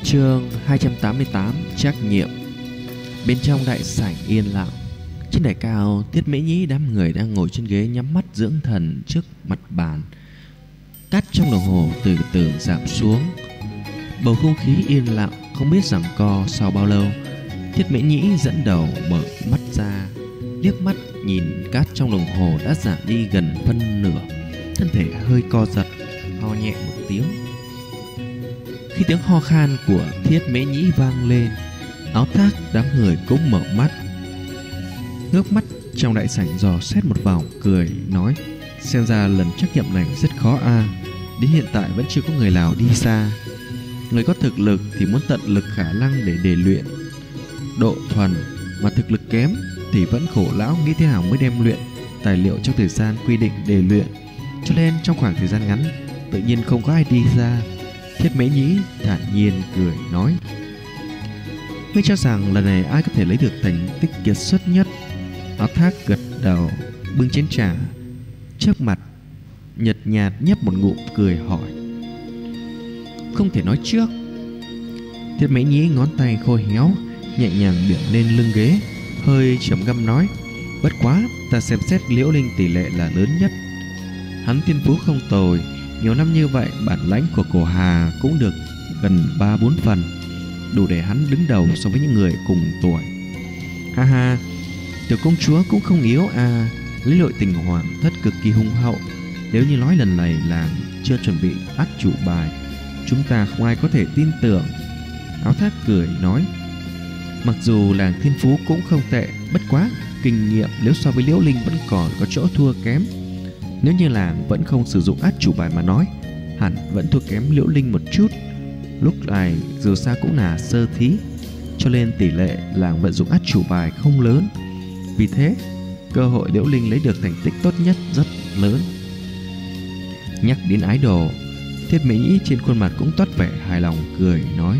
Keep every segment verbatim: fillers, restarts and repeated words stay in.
Chương hai trăm tám mươi tám. Trách nhiệm. Bên trong đại sảnh yên lặng. Trên đài cao, Tiết Mễ Nhĩ đám người đang ngồi trên ghế nhắm mắt dưỡng thần trước mặt bàn. Cát trong đồng hồ từ từ giảm xuống. Bầu không khí yên lặng, không biết giằng co sau bao lâu. Tiết Mễ Nhĩ dẫn đầu mở mắt ra, liếc mắt nhìn cát trong đồng hồ đã giảm đi gần phân nửa. Thân thể hơi co giật, ho nhẹ một tiếng. Khi tiếng ho khan của Thiết Mễ Nhĩ vang lên, Áo Thác đám người cũng mở mắt, ngước mắt trong đại sảnh dò xét một vòng, cười nói: xem ra lần trắc nghiệm này rất khó a. Đến hiện tại vẫn chưa có người nào đi xa. Người có thực lực thì muốn tận lực khả năng để đề luyện độ thuần, mà thực lực kém thì vẫn khổ lão nghĩ thế nào mới đem luyện tài liệu trong thời gian quy định để luyện. Cho nên trong khoảng thời gian ngắn tự nhiên không có ai đi ra. Thiết Mễ Nhĩ thản nhiên cười nói: ngươi cho rằng lần này ai có thể lấy được thành tích kiệt xuất nhất? Áo Thác gật đầu, bưng chén trà trước mặt, nhợt nhạt nhấp một ngụm, cười hỏi: không thể nói trước. Thiết Mễ Nhĩ ngón tay khô héo nhẹ nhàng điểm lên lưng ghế, hơi trầm ngâm nói: bất quá ta xem xét Liễu Linh tỷ lệ là lớn nhất. Hắn thiên phú không tồi, nhiều năm như vậy bản lãnh của Cổ Hà cũng được gần ba bốn phần, đủ để hắn đứng đầu so với những người cùng tuổi. Ha ha, tiểu công chúa cũng không yếu à. Lấy nội tình hoàng thất cực kỳ hùng hậu, nếu như nói lần này làng chưa chuẩn bị át chủ bài, chúng ta không ai có thể tin tưởng. Áo Thác cười nói: mặc dù làng thiên phú cũng không tệ, bất quá kinh nghiệm nếu so với Liễu Linh vẫn còn có chỗ thua kém. Nếu như làng vẫn không sử dụng át chủ bài mà nói, hẳn vẫn thua kém Liễu Linh một chút. Lúc này dù sao cũng là sơ thí, cho nên tỷ lệ làng vận dụng át chủ bài không lớn. Vì thế cơ hội Liễu Linh lấy được thành tích tốt nhất rất lớn. Nhắc đến ái đồ, Thiết Mễ Nhĩ trên khuôn mặt cũng toát vẻ hài lòng, cười nói.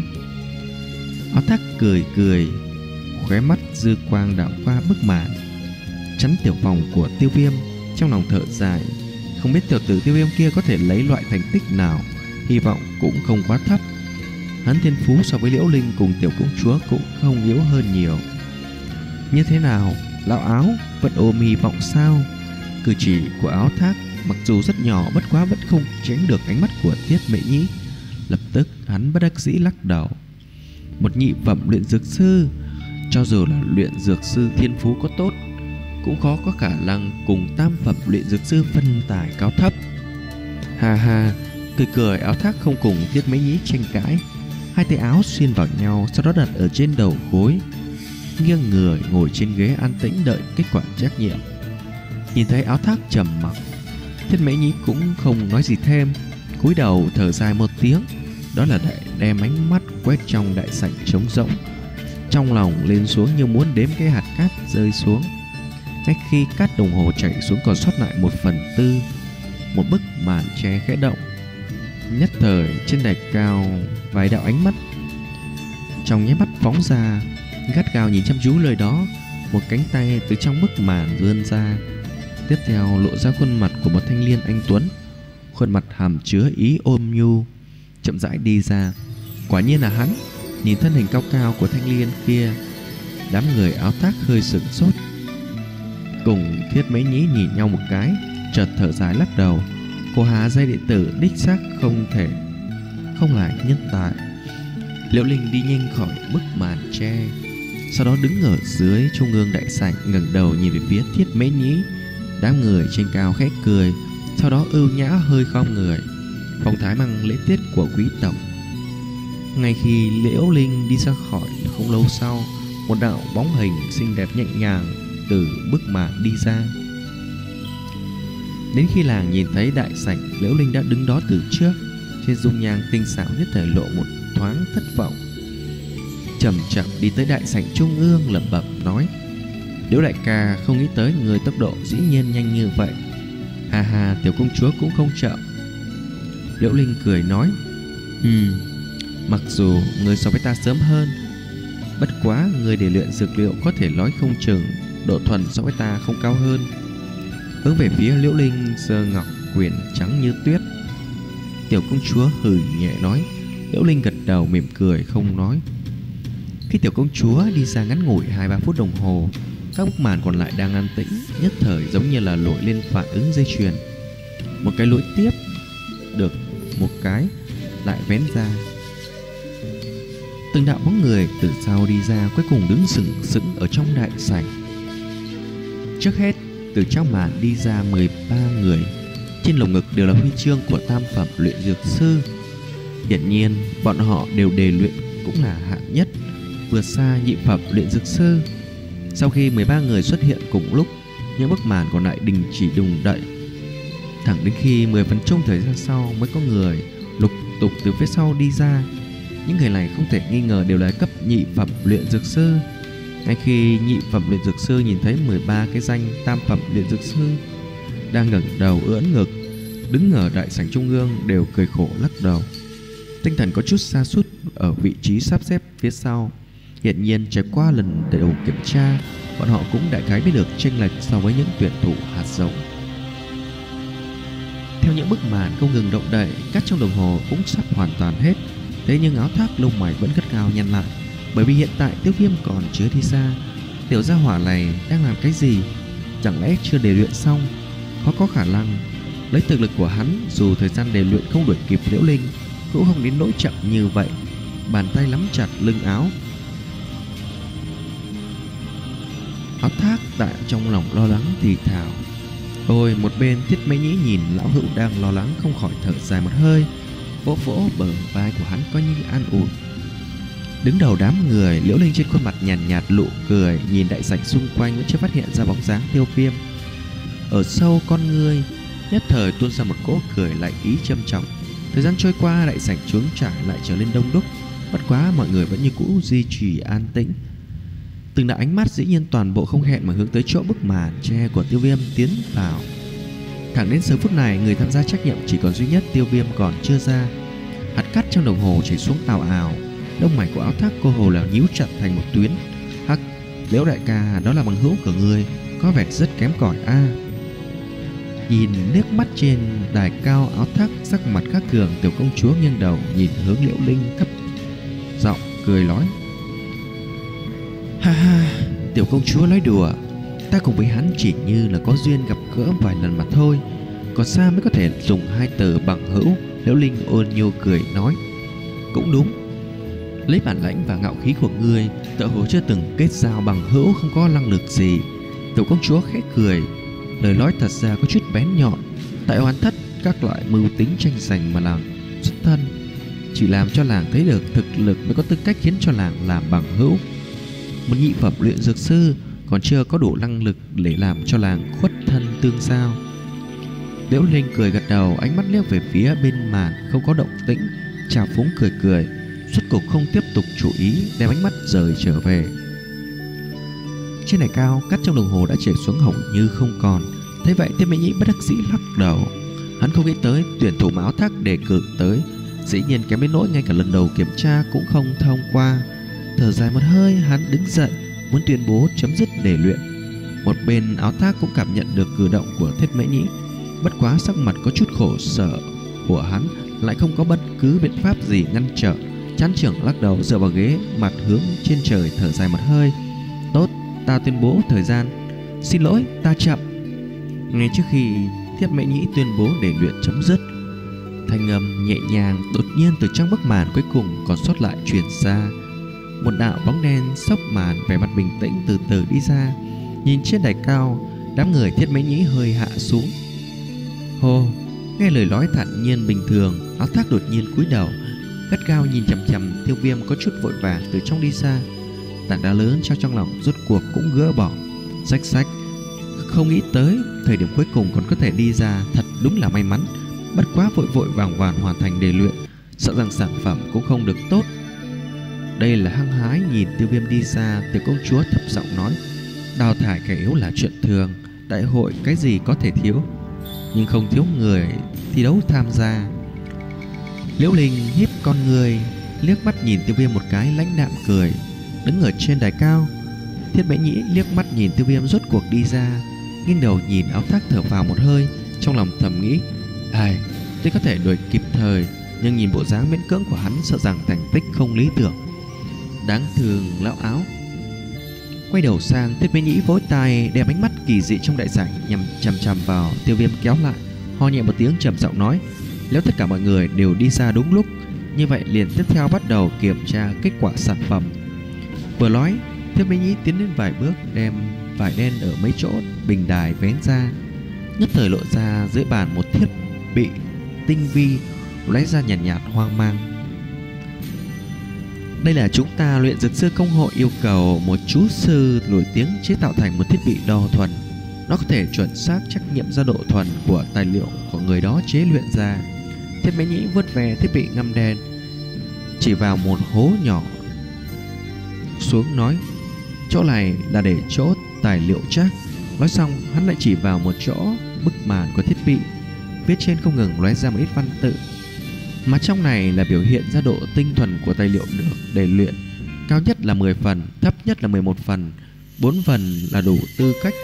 Áo Thác cười cười, khóe mắt dư quang đảo qua bức màn chắn tiểu phòng của Tiêu Viêm, trong lòng thở dài. Không biết tiểu tử Tiêu Viêm kia có thể lấy loại thành tích nào, hy vọng cũng không quá thấp. Hắn thiên phú so với Liễu Linh cùng tiểu công chúa cũng không yếu hơn nhiều. Như thế nào, lão Áo vẫn ôm hy vọng sao? Cử chỉ của Áo Thác mặc dù rất nhỏ, bất quá vẫn không tránh được ánh mắt của Thiết Mễ Nhĩ. Lập tức hắn bất đắc dĩ lắc đầu. Một nhị phẩm luyện dược sư, cho dù là luyện dược sư thiên phú có tốt, cũng khó có khả năng cùng tam phẩm luyện dược sư phân tài cao thấp. Ha ha, cười cười, Áo Thác không cùng Thiết Mễ Nhĩ tranh cãi, hai tay áo xuyên vào nhau, sau đó đặt ở trên đầu gối, nghiêng người ngồi trên ghế an tĩnh đợi kết quả trắc nghiệm. Nhìn thấy Áo Thác trầm mặc, Thiết Mễ Nhĩ cũng không nói gì thêm, cúi đầu thở dài một tiếng, đó là để đem ánh mắt quét trong đại sảnh trống rỗng, trong lòng lên xuống như muốn đếm cái hạt cát rơi xuống. Ngay khi cát đồng hồ chảy xuống còn sót lại một phần tư, một bức màn che khẽ động. Nhất thời trên đài cao vài đạo ánh mắt trong nháy mắt phóng ra, gắt gao nhìn chăm chú lời đó. Một cánh tay từ trong bức màn vươn ra, tiếp theo lộ ra khuôn mặt của một thanh niên anh tuấn, khuôn mặt hàm chứa ý ôm nhu, chậm rãi đi ra. Quả nhiên là hắn. Nhìn thân hình cao cao của thanh niên kia, đám người Áo Thác hơi sửng sốt, cùng Thiết Mễ Nhĩ nhìn nhau một cái, chợt thở dài lắc đầu. Cô Hà giai đệ tử đích xác không thể không là nhân tài. Liễu Linh đi nhanh khỏi bức màn che, sau đó đứng ở dưới trung ương đại sảnh, ngẩng đầu nhìn về phía Thiết Mễ Nhĩ. Đám người trên cao khẽ cười, sau đó ưu nhã hơi khom người, phong thái mang lễ tiết của quý tộc. Ngay khi Liễu Linh đi ra khỏi, không lâu sau, một đạo bóng hình xinh đẹp nhẹ nhàng từ bức màn đi ra. Đến khi làng nhìn thấy đại sảnh, Liễu Linh đã đứng đó từ trước, trên dung nhan tinh xảo nhất thời lộ một thoáng thất vọng. Chậm chậm đi tới đại sảnh trung ương, lẩm bẩm nói: Liễu đại ca, không nghĩ tới người tốc độ dĩ nhiên nhanh như vậy. Ha ha, tiểu công chúa cũng không chậm. Liễu Linh cười nói: Ừm, mặc dù người so với ta sớm hơn, bất quá người để luyện dược liệu có thể nói không chừng độ thuần so với ta không cao hơn. Hướng về phía Liễu Linh giơ ngọc quyền trắng như tuyết. Tiểu công chúa hừ nhẹ nói: Liễu Linh gật đầu mỉm cười không nói. Khi tiểu công chúa đi ra ngắn ngủi hai ba phút đồng hồ, các bức màn còn lại đang an tĩnh, nhất thời giống như là nổi lên phản ứng dây chuyền. Một cái lối tiếp được một cái lại vén ra. Từng đạo bóng người từ sau đi ra, cuối cùng đứng sừng sững ở trong đại sảnh. Trước hết, từ trong màn đi ra mười ba người, trên lồng ngực đều là huy chương của tam phẩm luyện dược sư. Hiển nhiên, bọn họ đều đề luyện cũng là hạng nhất, vượt xa nhị phẩm luyện dược sư. Sau khi mười ba người xuất hiện cùng lúc, những bức màn còn lại đình chỉ đùng đậy. Thẳng đến khi mười phần chung thời gian sau mới có người lục tục từ phía sau đi ra. Những người này không thể nghi ngờ đều là cấp nhị phẩm luyện dược sư. Ngay khi nhị phẩm luyện dược sư nhìn thấy mười ba cái danh tam phẩm luyện dược sư đang ngẩng đầu ưỡn ngực đứng ở đại sảnh trung ương, đều cười khổ lắc đầu. Tinh thần có chút sa sút ở vị trí sắp xếp phía sau. Hiện nhiên trải qua lần đầu kiểm tra, bọn họ cũng đại khái biết được chênh lệch so với những tuyển thủ hạt giống. Theo những bức màn không ngừng động đậy, cát trong đồng hồ cũng sắp hoàn toàn hết. Thế nhưng áo thác lông mày vẫn gắt gao nhăn lại, bởi vì hiện tại Tiêu Viêm còn chưa đi xa. Tiểu gia hỏa này đang làm cái gì? Chẳng lẽ chưa đề luyện xong? Khó có khả năng. Lấy thực lực của hắn, dù thời gian đề luyện không đuổi kịp Liễu Linh, cũng không đến nỗi chậm như vậy. Bàn tay nắm chặt lưng áo. Áo thác tại trong lòng lo lắng thì thào. Ôi, một bên Thiết Mễ Nhĩ nhìn lão hữu đang lo lắng không khỏi thở dài một hơi, vỗ vỗ bờ vai của hắn coi như an ủi. Đứng đầu đám người, Liễu Linh trên khuôn mặt nhàn nhạt, nhạt nụ cười, nhìn đại sảnh xung quanh vẫn chưa phát hiện ra bóng dáng Tiêu Viêm. Ở sâu con ngươi nhất thời tuôn ra một cỗ cười lạnh ý châm trọng. Thời gian trôi qua, đại sảnh trống trải lại trở nên đông đúc, bất quá mọi người vẫn như cũ duy trì an tĩnh. Từng đạo ánh mắt dĩ nhiên toàn bộ không hẹn mà hướng tới chỗ bức màn che của Tiêu Viêm tiến vào. Thẳng đến giờ phút này, người tham gia trách nhiệm chỉ còn duy nhất Tiêu Viêm còn chưa ra. Hạt cát trong đồng hồ chảy xuống ào ào, lông mày của áo thác cô hồ là nhíu chặt thành một tuyến. Hắc, Liễu đại ca, đó là bằng hữu của ngươi, có vẻ rất kém cỏi a. À. Nhìn liếc mắt trên đài cao, áo thác sắc mặt khác thường, tiểu công chúa nghiêng đầu nhìn hướng Liễu Linh thấp giọng cười nói: ha ha, tiểu công chúa nói đùa, ta cùng với hắn chỉ như là có duyên gặp gỡ vài lần mà thôi, còn xa mới có thể dùng hai từ bằng hữu. Liễu Linh ôn nhu cười nói: cũng đúng, lấy bản lãnh và ngạo khí của ngươi, tựa hồ chưa từng kết giao bằng hữu, không có năng lực gì. Tiểu công chúa khẽ cười, lời nói thật ra có chút bén nhọn. Tại Hoán Thất, các loại mưu tính tranh giành mà làm xuất thân, chỉ làm cho làng thấy được thực lực mới có tư cách khiến cho làng làm bằng hữu. Một nhị phẩm luyện dược sư còn chưa có đủ năng lực để làm cho làng khuất thân tương giao. Liễu Linh cười gật đầu, ánh mắt liếc về phía bên màn không có động tĩnh, trào phúng cười cười, suốt cục không tiếp tục chú ý, đem ánh mắt rời trở về. Trên đài cao, cát trong đồng hồ đã chảy xuống hầu như không còn. Thế vậy, Tiết Mễ Nhĩ bất đắc dĩ lắc đầu. Hắn không nghĩ tới tuyển thủ mà áo thác đề cử tới dĩ nhiên kém đến nỗi ngay cả lần đầu kiểm tra cũng không thông qua. Thở dài một hơi, hắn đứng dậy muốn tuyên bố chấm dứt đề luyện. Một bên áo thác cũng cảm nhận được cử động của Thiết Mễ Nhĩ, bất quá sắc mặt có chút khổ sở của hắn lại không có bất cứ biện pháp gì ngăn trở. Chán trưởng lắc đầu dựa vào ghế, mặt hướng trên trời thở dài một hơi. Tốt, ta tuyên bố thời gian. Xin lỗi, ta chậm. Ngay trước khi Thiết Mễ Nhĩ tuyên bố để luyện chấm dứt, thanh âm nhẹ nhàng đột nhiên từ trong bức màn cuối cùng còn sót lại truyền ra. Một đạo bóng đen xốc màn, vẻ mặt bình tĩnh từ từ đi ra. Nhìn trên đài cao, đám người Thiết Mễ Nhĩ hơi hạ xuống. Hô, nghe lời nói thản nhiên bình thường, áo thác đột nhiên cúi đầu, gắt gao nhìn chằm chằm Tiêu Viêm, có chút vội vàng từ trong đi ra. Tảng đá lớn treo trong lòng rốt cuộc cũng gỡ bỏ. Rách rách, không nghĩ tới thời điểm cuối cùng còn có thể đi ra, thật đúng là may mắn. Bất quá vội vội vàng vàng hoàn thành đề luyện, sợ rằng sản phẩm cũng không được tốt. Đây là hăng hái nhìn Tiêu Viêm đi ra, tiểu công chúa thấp giọng nói: đào thải kẻ yếu là chuyện thường, đại hội cái gì có thể thiếu, nhưng không thiếu người thi đấu tham gia. Liễu Linh híp con người, liếc mắt nhìn Tiêu Viêm một cái, lãnh đạm cười. Đứng ở trên đài cao, Thiết Mễ Nhĩ liếc mắt nhìn Tiêu Viêm rốt cuộc đi ra, nghiêng đầu nhìn áo thác thở phào một hơi, trong lòng thầm nghĩ: ai, tôi có thể đuổi kịp thời, nhưng nhìn bộ dáng miễn cưỡng của hắn sợ rằng thành tích không lý tưởng. Đáng thương lão áo. Quay đầu sang, Thiết Mễ Nhĩ vỗ tay đem ánh mắt kỳ dị trong đại sảnh nhằm chằm chằm vào Tiêu Viêm kéo lại, ho nhẹ một tiếng trầm giọng nói: nếu tất cả mọi người đều đi ra đúng lúc, như vậy liền tiếp theo bắt đầu kiểm tra kết quả sản phẩm. Vừa nói, Thiết Mễ Nhĩ tiến đến vài bước, đem vải đen ở mấy chỗ bình đài vén ra, nhất thời lộ ra dưới bàn một thiết bị tinh vi lóe ra nhàn nhạt, nhạt hoang mang. Đây là chúng ta luyện dược sư công hội yêu cầu một chú sư nổi tiếng chế tạo thành một thiết bị đo thuần. Nó có thể chuẩn xác trắc nghiệm ra độ thuần của tài liệu của người đó chế luyện ra. Thiết Mễ Nhĩ vớt về thiết bị ngăm đen, chỉ vào một hố nhỏ xuống nói: chỗ này là để chỗ tài liệu chắc. Nói xong hắn lại chỉ vào một chỗ bức màn của thiết bị, phía trên không ngừng lóe ra một ít văn tự, mà trong này là biểu hiện ra độ tinh thuần của tài liệu được để luyện. Cao nhất là mười phần, thấp nhất là mười một phần, bốn phần là đủ tư cách.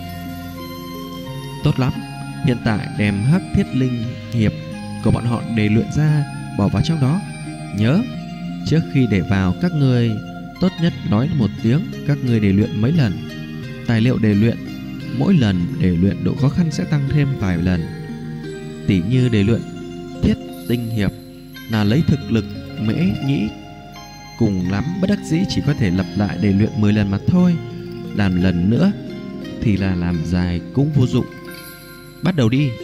Tốt lắm, hiện tại đem hắc thiết linh hiệp của bọn họ để luyện ra bỏ vào trong đó. Nhớ, trước khi để vào các ngươi tốt nhất nói một tiếng các ngươi để luyện mấy lần. Tài liệu để luyện, mỗi lần để luyện độ khó khăn sẽ tăng thêm vài lần. Tỉ như để luyện thiết tinh hiệp là lấy thực lực Mễ Nhĩ, cùng lắm bất đắc dĩ chỉ có thể lặp lại để luyện mười lần mà thôi. Làm lần nữa thì là làm dài cũng vô dụng. Bắt đầu đi.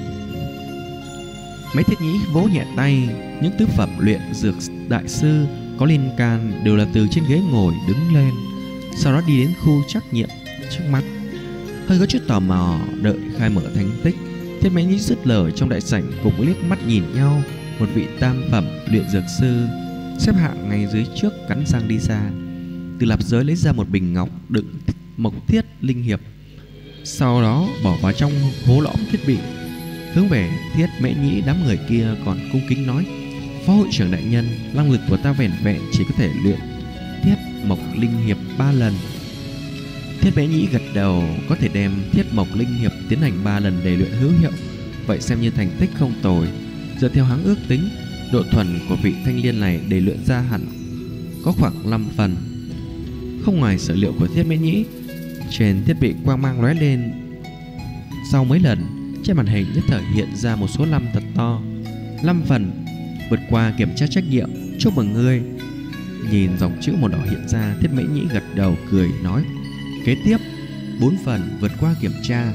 Mấy Thiết Nhĩ vỗ nhẹ tay, những tứ phẩm luyện dược đại sư có liên can đều là từ trên ghế ngồi đứng lên, sau đó đi đến khu trắc nghiệm trước mắt. Hơi có chút tò mò đợi khai mở thành tích, Thiết Mễ Nhĩ dứt lời trong đại sảnh cùng liếc mắt nhìn nhau. Một vị tam phẩm luyện dược sư xếp hạng ngay dưới trước cắn răng đi ra, từ lạp giới lấy ra một bình ngọc đựng mộc thiết linh hiệp, sau đó bỏ vào trong hố lõm thiết bị, hướng về Thiết Mễ Nhĩ đám người kia còn cung kính nói: phó hội trưởng đại nhân, năng lực của ta vẻn vẹn chỉ có thể luyện thiết mộc linh hiệp ba lần. Thiết Mễ Nhĩ gật đầu, có thể đem thiết mộc linh hiệp tiến hành ba lần để luyện hữu hiệu, vậy xem như thành tích không tồi. Dựa theo hắn ước tính, độ thuần của vị thanh liên này để luyện ra hẳn có khoảng năm phần. Không ngoài sở liệu của Thiết Mễ Nhĩ, trên thiết bị quang mang lóe lên. Sau mấy lần, trên màn hình nhất thời hiện ra một số năm thật to. Năm phần vượt qua kiểm tra trách nhiệm, chúc mừng ngươi. Nhìn dòng chữ màu đỏ hiện ra, Thiết Mễ Nhĩ gật đầu cười nói: kế tiếp bốn phần vượt qua kiểm tra.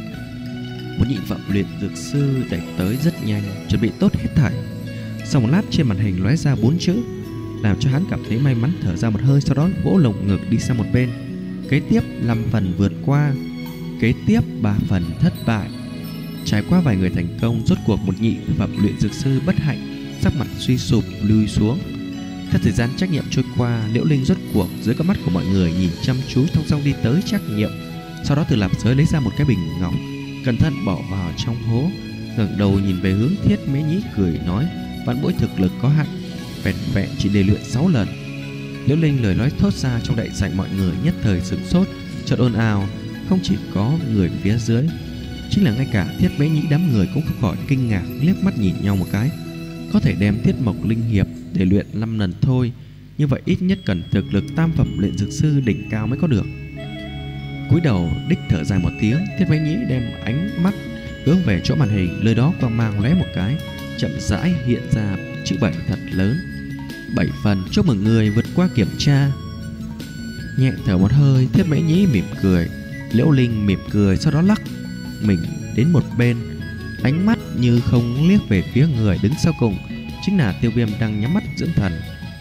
Một nhị phẩm luyện dược sư đẩy tới rất nhanh, chuẩn bị tốt hết thảy. Sau một lát, trên màn hình lóe ra bốn chữ, làm cho hắn cảm thấy may mắn thở ra một hơi, sau đó vỗ lồng ngực đi sang một bên. Kế tiếp năm phần vượt qua, kế tiếp ba phần thất bại. Trải qua vài người thành công, rốt cuộc một nhị phẩm luyện dược sư bất hạnh, sắc mặt suy sụp lùi xuống. Theo thời gian trắc nghiệm trôi qua, Liễu Linh rốt cuộc dưới con mắt của mọi người nhìn chăm chú thong dong đi tới trắc nghiệm, sau đó từ lạp giới lấy ra một cái bình ngọc, cẩn thận bỏ vào trong hố, ngẩng đầu nhìn về hướng Thiết Mễ Nhĩ cười nói: vãn bối thực lực có hạn, vẹn vẹn chỉ để luyện sáu lần. Liễu Linh lời nói thốt ra trong đại sảnh, mọi người nhất thời sửng sốt, chợt ồn ào. Không chỉ có người phía dưới, chính là ngay cả Thiết Mễ Nhĩ đám người cũng không khỏi kinh ngạc, liếc mắt nhìn nhau một cái. Có thể đem thiết mộc linh hiệp để luyện năm lần thôi, như vậy ít nhất cần thực lực tam phẩm luyện dược sư đỉnh cao mới có được. Cúi đầu đích thở dài một tiếng, Thiết Mễ Nhĩ đem ánh mắt hướng về chỗ màn hình, nơi đó quang mang lóe một cái, chậm rãi hiện ra chữ bảy thật lớn: bảy phần, chúc mừng người vượt qua kiểm tra. Nhẹ thở một hơi, Thiết Mễ Nhĩ mỉm cười. Liễu Linh mỉm cười, sau đó lắc mình đến một bên, ánh mắt như không liếc về phía người đứng sau cùng, chính là Tiêu Viêm đang nhắm mắt dưỡng thần.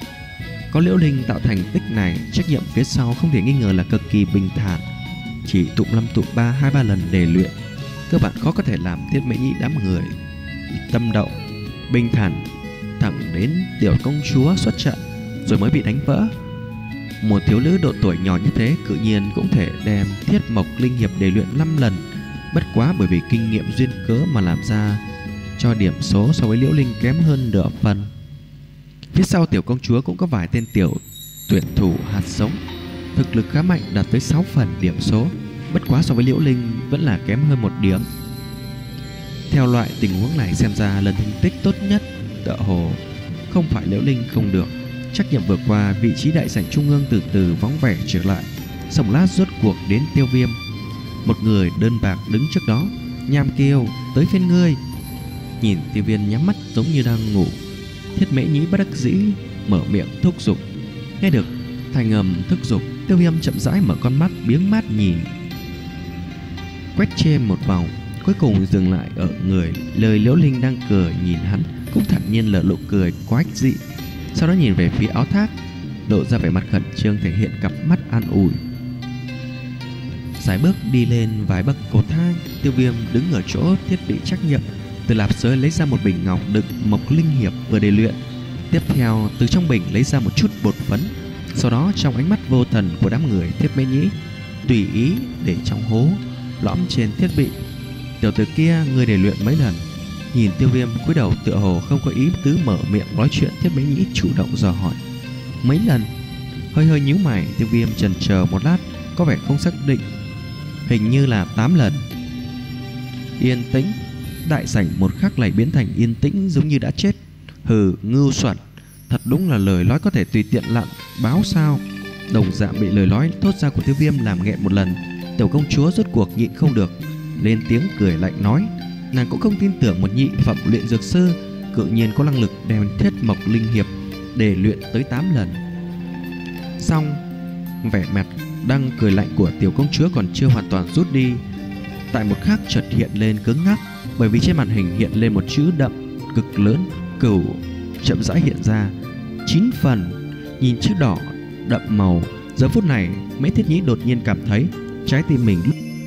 Có Liễu Linh tạo thành tích này, trách nhiệm phía sau không thể nghi ngờ là cực kỳ bình thản, chỉ tụng năm tụng ba hai ba lần để luyện, cơ bản khó có thể làm Thiết Mễ Nhĩ đám người tâm động. Bình thản thẳng đến tiểu công chúa xuất trận rồi mới bị đánh vỡ. Một thiếu nữ độ tuổi nhỏ như thế cự nhiên cũng thể đem thiết mộc linh hiệp để luyện năm lần, bất quá bởi vì kinh nghiệm duyên cớ mà làm ra cho điểm số so với Liễu Linh kém hơn nửa phần. Phía sau tiểu công chúa cũng có vài tên tiểu tuyển thủ hạt giống, thực lực khá mạnh, đạt tới sáu phần điểm số, bất quá so với Liễu Linh vẫn là kém hơn một điểm. Theo loại tình huống này xem ra lần thành tích tốt nhất tựa hồ không phải Liễu Linh không được. Trắc nghiệm vừa qua, vị trí đại sảnh trung ương từ từ vắng vẻ trở lại. Sau một lát rốt cuộc đến Tiêu Viêm. Một người đơn bạc đứng trước đó. Nham kêu, tới phiên ngươi. Nhìn Tiêu Viêm nhắm mắt giống như đang ngủ, Thiết Mễ Nhĩ bất đắc dĩ mở miệng thúc giục. Nghe được thành âm thúc giục, Tiêu Viêm chậm rãi mở con mắt biếng mát nhìn, quét trên một vòng, cuối cùng dừng lại ở người lời Liễu Linh đang cười nhìn hắn, cũng thản nhiên lở nụ cười quái dị. Sau đó nhìn về phía Áo Thác, lộ ra vẻ mặt khẩn trương, thể hiện cặp mắt an ủi. Sải bước đi lên vài bậc cầu thang, Tiêu Viêm đứng ở chỗ thiết bị trắc nghiệm. Từ lạp giới lấy ra một bình ngọc đựng mộc linh hiệp vừa để luyện. Tiếp theo từ trong bình lấy ra một chút bột phấn. Sau đó trong ánh mắt vô thần của đám người Thiết Mễ Nhĩ, tùy ý để trong hố lõm trên thiết bị. Tiểu tử kia người để luyện mấy lần? Nhìn Tiêu Viêm cúi đầu tựa hồ không có ý tứ mở miệng nói chuyện, Thiết Mễ Nhĩ chủ động dò hỏi. Mấy lần? Hơi hơi nhíu mày, Tiêu Viêm chần chờ một lát, có vẻ không xác định. Hình như là tám lần. Yên tĩnh. Đại sảnh một khắc này biến thành yên tĩnh giống như đã chết. Hừ, ngưu xuẩn, thật đúng là lời nói có thể tùy tiện lặn báo sao. Đồng dạng bị lời nói thốt ra của Tiêu Viêm làm nghẹn một lần, tiểu công chúa rốt cuộc nhịn không được, lên tiếng cười lạnh nói. Nàng cũng không tin tưởng một nhị phẩm luyện dược sư cự nhiên có năng lực đem thiết mộc linh hiệp để luyện tới tám lần. Xong, vẻ mặt đang cười lạnh của tiểu công chúa còn chưa hoàn toàn rút đi, tại một khắc chợt hiện lên cứng ngắc, bởi vì trên màn hình hiện lên một chữ đậm cực lớn cửu chậm rãi hiện ra chín phần. Nhìn chữ đỏ đậm màu, giờ phút này Mễ Thiết Nhĩ đột nhiên cảm thấy trái tim mình.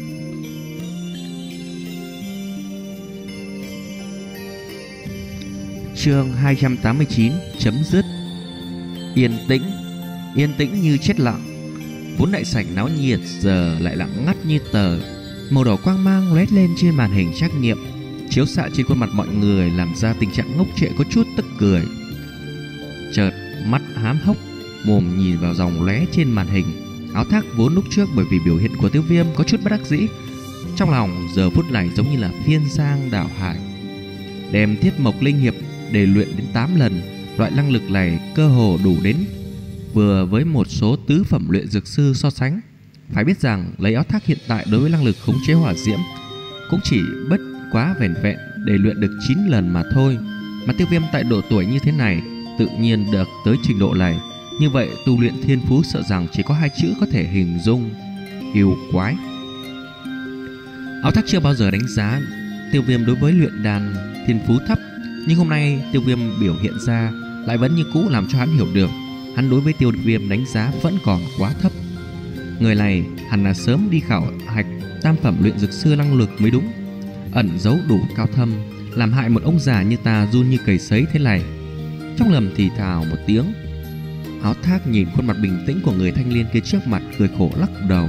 Chương hai trăm tám mươi chín chấm dứt. Yên tĩnh, yên tĩnh như chết lặng. Vốn đại sảnh náo nhiệt giờ lại lặng ngắt như tờ. Màu đỏ quang mang lóe lên trên màn hình trắc nghiệm, chiếu xạ trên khuôn mặt mọi người, làm ra tình trạng ngốc trệ có chút tức cười. Chợt mắt hám hốc, mồm nhìn vào dòng lóe trên màn hình. Áo Thác vốn lúc trước bởi vì biểu hiện của Tiêu Viêm có chút bất đắc dĩ, trong lòng giờ phút này giống như là phiên giang đảo hải. Đem thiết mộc linh hiệp để luyện đến tám lần, loại năng lực này cơ hồ đủ đến vừa với một số tứ phẩm luyện dược sư so sánh. Phải biết rằng lấy Áo Thác hiện tại đối với năng lực khống chế hỏa diễm cũng chỉ bất quá vẻn vẹn để luyện được chín lần mà thôi. Mà Tiêu Viêm tại độ tuổi như thế này tự nhiên được tới trình độ này, như vậy tu luyện thiên phú sợ rằng chỉ có hai chữ có thể hình dung: yêu quái. Áo Thác chưa bao giờ đánh giá Tiêu Viêm đối với luyện đan thiên phú thấp, nhưng hôm nay Tiêu Viêm biểu hiện ra lại vẫn như cũ làm cho hắn hiểu được hắn đối với Tiêu Viêm đánh giá vẫn còn quá thấp. Người này hẳn là sớm đi khảo hạch tam phẩm luyện dược sư năng lực mới đúng, ẩn giấu đủ cao thâm, làm hại một ông già như ta run như cầy sấy thế này. Trong lầm thì thào một tiếng, Áo Thác nhìn khuôn mặt bình tĩnh của người thanh niên kia trước mặt, cười khổ lắc đầu.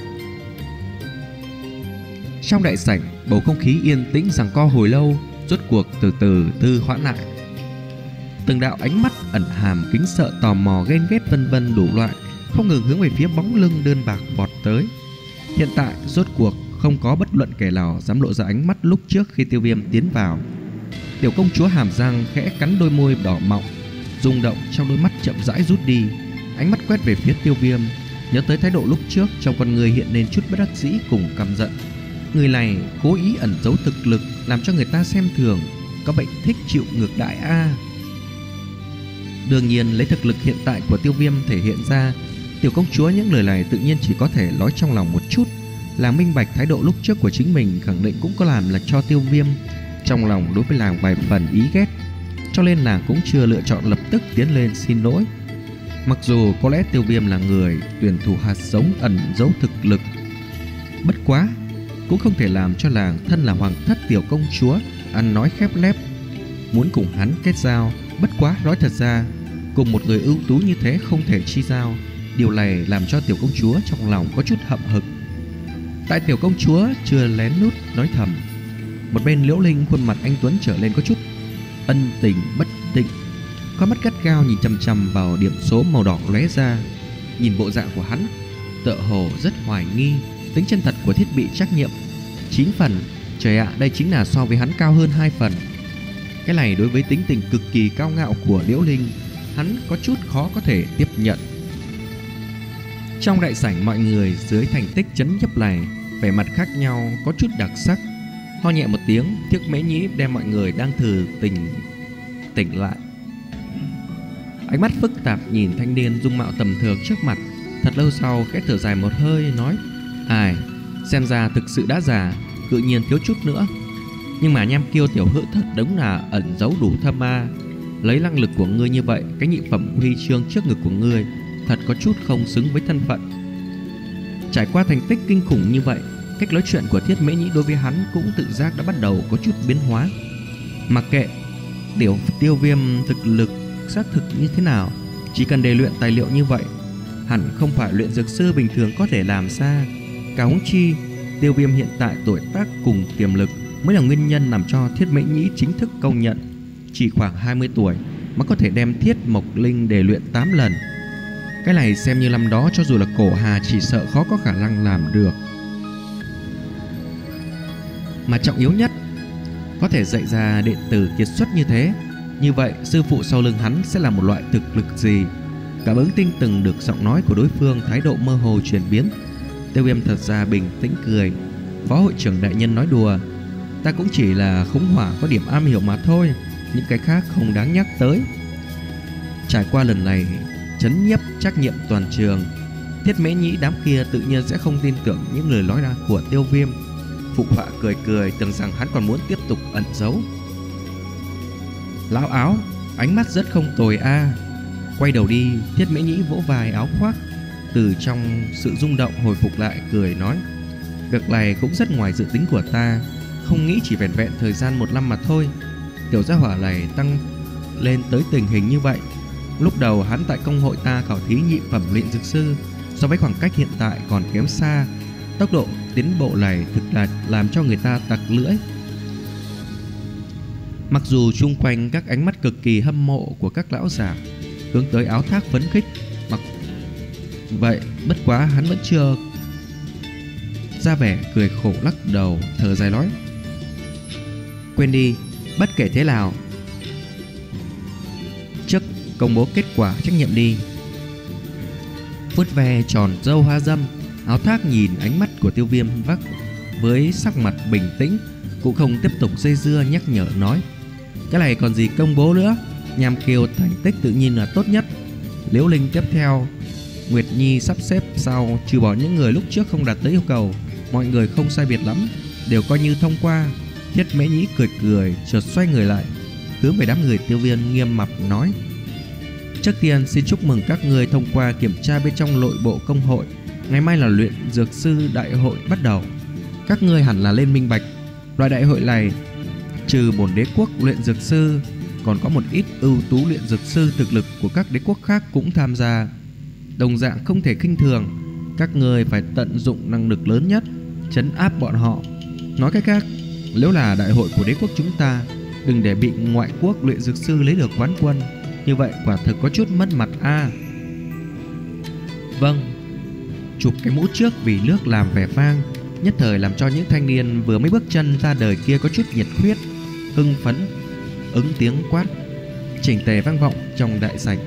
Trong đại sảnh, bầu không khí yên tĩnh giằng co hồi lâu, rốt cuộc từ từ thư hoãn lại. Từng đạo ánh mắt ẩn hàm kính sợ, tò mò, ghen ghét vân vân đủ loại không ngừng hướng về phía bóng lưng đơn bạc vọt tới. Hiện tại rốt cuộc không có bất luận kẻ nào dám lộ ra ánh mắt lúc trước khi Tiêu Viêm tiến vào. Tiểu công chúa hàm răng khẽ cắn đôi môi đỏ mọng, rung động trong đôi mắt chậm rãi rút đi, ánh mắt quét về phía Tiêu Viêm, nhớ tới thái độ lúc trước, trong con người hiện lên chút bất đắc dĩ cùng căm giận. Người này cố ý ẩn giấu thực lực, làm cho người ta xem thường, có bệnh thích chịu ngược đãi a. À. Đương nhiên lấy thực lực hiện tại của Tiêu Viêm thể hiện ra, tiểu công chúa những lời này tự nhiên chỉ có thể nói trong lòng một chút, là minh bạch thái độ lúc trước của chính mình khẳng định cũng có làm là cho Tiêu Viêm trong lòng đối với làng vài phần ý ghét, cho nên nàng cũng chưa lựa chọn lập tức tiến lên xin lỗi. Mặc dù có lẽ Tiêu Viêm là người tuyển thủ hạt giống ẩn giấu thực lực, bất quá cũng không thể làm cho làng thân là hoàng thất tiểu công chúa ăn nói khép nép, muốn cùng hắn kết giao. Bất quá nói thật ra, cùng một người ưu tú như thế không thể chi giao. Điều này làm cho tiểu công chúa trong lòng có chút hậm hực. Tại tiểu công chúa chưa lén lút nói thầm, một bên Liễu Linh khuôn mặt anh tuấn trở lên có chút ân tình bất định, con mắt gắt gao nhìn chằm chằm vào điểm số màu đỏ lóe ra. Nhìn bộ dạng của hắn tựa hồ rất hoài nghi tính chân thật của thiết bị trắc nghiệm. Chín phần, trời ạ, đây chính là so với hắn cao hơn hai phần. Cái này đối với tính tình cực kỳ cao ngạo của Liễu Linh, hắn có chút khó có thể tiếp nhận. Trong đại sảnh, mọi người dưới thành tích chấn nhiếp này vẻ mặt khác nhau, có chút đặc sắc. Ho nhẹ một tiếng, Thiết Mễ Nhĩ đem mọi người đang thử tỉnh tỉnh lại. Ánh mắt phức tạp nhìn thanh niên dung mạo tầm thường trước mặt. Thật lâu sau khẽ thở dài một hơi nói: ai, xem ra thực sự đã già, tự nhiên thiếu chút nữa. Nhưng mà Nham Kiêu tiểu hữu thật đúng là ẩn giấu đủ thâm ma. Lấy năng lực của ngươi như vậy, cái nhị phẩm huy chương trước ngực của ngươi thật có chút không xứng với thân phận. Trải qua thành tích kinh khủng như vậy, cách nói chuyện của Thiết Mễ Nhĩ đối với hắn cũng tự giác đã bắt đầu có chút biến hóa. Mặc kệ tiểu Tiêu Viêm thực lực xác thực như thế nào, chỉ cần để luyện tài liệu như vậy, hẳn không phải luyện dược sư bình thường có thể làm ra. Cả huống chi Tiêu Viêm hiện tại tuổi tác cùng tiềm lực mới là nguyên nhân làm cho Thiết Mễ Nhĩ chính thức công nhận. Chỉ khoảng hai mươi tuổi mà có thể đem Thiết Mộc Linh để luyện tám lần. Cái này xem như năm đó cho dù là Cổ Hà chỉ sợ khó có khả năng làm được. Mà trọng yếu nhất, có thể dạy ra đệ tử kiệt xuất như thế, như vậy sư phụ sau lưng hắn sẽ là một loại thực lực gì? Cảm ứng tinh từng được giọng nói của đối phương thái độ mơ hồ chuyển biến. Tiêu Viêm thật ra bình tĩnh cười: phó hội trưởng đại nhân nói đùa, ta cũng chỉ là khống hỏa có điểm am hiểu mà thôi, những cái khác không đáng nhắc tới. Trải qua lần này chấn nhiếp trắc nghiệm toàn trường, Thiết Mễ Nhĩ đám kia tự nhiên sẽ không tin tưởng những lời nói ra của Tiêu Viêm. Phục họa cười cười, tưởng rằng hắn còn muốn tiếp tục ẩn giấu. Lão áo, ánh mắt rất không tồi a. À. Quay đầu đi, Thiết Mễ Nhĩ vỗ vai áo khoác, từ trong sự rung động hồi phục lại, cười nói: việc này cũng rất ngoài dự tính của ta, không nghĩ chỉ vẹn vẹn thời gian một năm mà thôi, tiểu gia hỏa này tăng lên tới tình hình như vậy. Lúc đầu hắn tại công hội ta khảo thí nhị phẩm luyện dược sư, so với khoảng cách hiện tại còn kém xa. Tốc độ tiến bộ này thực là làm cho người ta tặc lưỡi. Mặc dù chung quanh các ánh mắt cực kỳ hâm mộ của các lão giả hướng tới áo thác phấn khích, mặc vậy bất quá hắn vẫn chưa ra vẻ cười khổ, lắc đầu thở dài nói: quên đi, bất kể thế nào, trước công bố kết quả trách nhiệm đi. Vuốt ve tròn râu hoa dâm, áo thác nhìn ánh mắt của Tiêu Viêm vắc với sắc mặt bình tĩnh, cũng không tiếp tục dây dưa, nhắc nhở nói: cái này còn gì công bố nữa, Nham Kiêu thành tích tự nhiên là tốt nhất. Liễu Linh tiếp theo, Nguyệt Nhi sắp xếp sau, trừ bỏ những người lúc trước không đạt tới yêu cầu, mọi người không sai biệt lắm, đều coi như thông qua. Thiết Mễ Nhĩ cười cười, chợt xoay người lại, hướng về đám người Tiêu Viêm nghiêm mặt nói: trước tiên xin chúc mừng các người thông qua kiểm tra bên trong nội bộ công hội. Ngày mai là luyện dược sư đại hội bắt đầu. Các ngươi hẳn là lên minh bạch, loại đại hội này trừ bổn đế quốc luyện dược sư, còn có một ít ưu tú luyện dược sư thực lực của các đế quốc khác cũng tham gia, đồng dạng không thể khinh thường. Các ngươi phải tận dụng năng lực lớn nhất, trấn áp bọn họ. Nói cách khác, nếu là đại hội của đế quốc chúng ta, đừng để bị ngoại quốc luyện dược sư lấy được quán quân, như vậy quả thực có chút mất mặt a. À. Vâng. Chụp cái mũ trước vì nước làm vẻ vang, nhất thời làm cho những thanh niên vừa mới bước chân ra đời kia có chút nhiệt huyết, hưng phấn, ứng tiếng quát chỉnh tề vang vọng trong đại sảnh.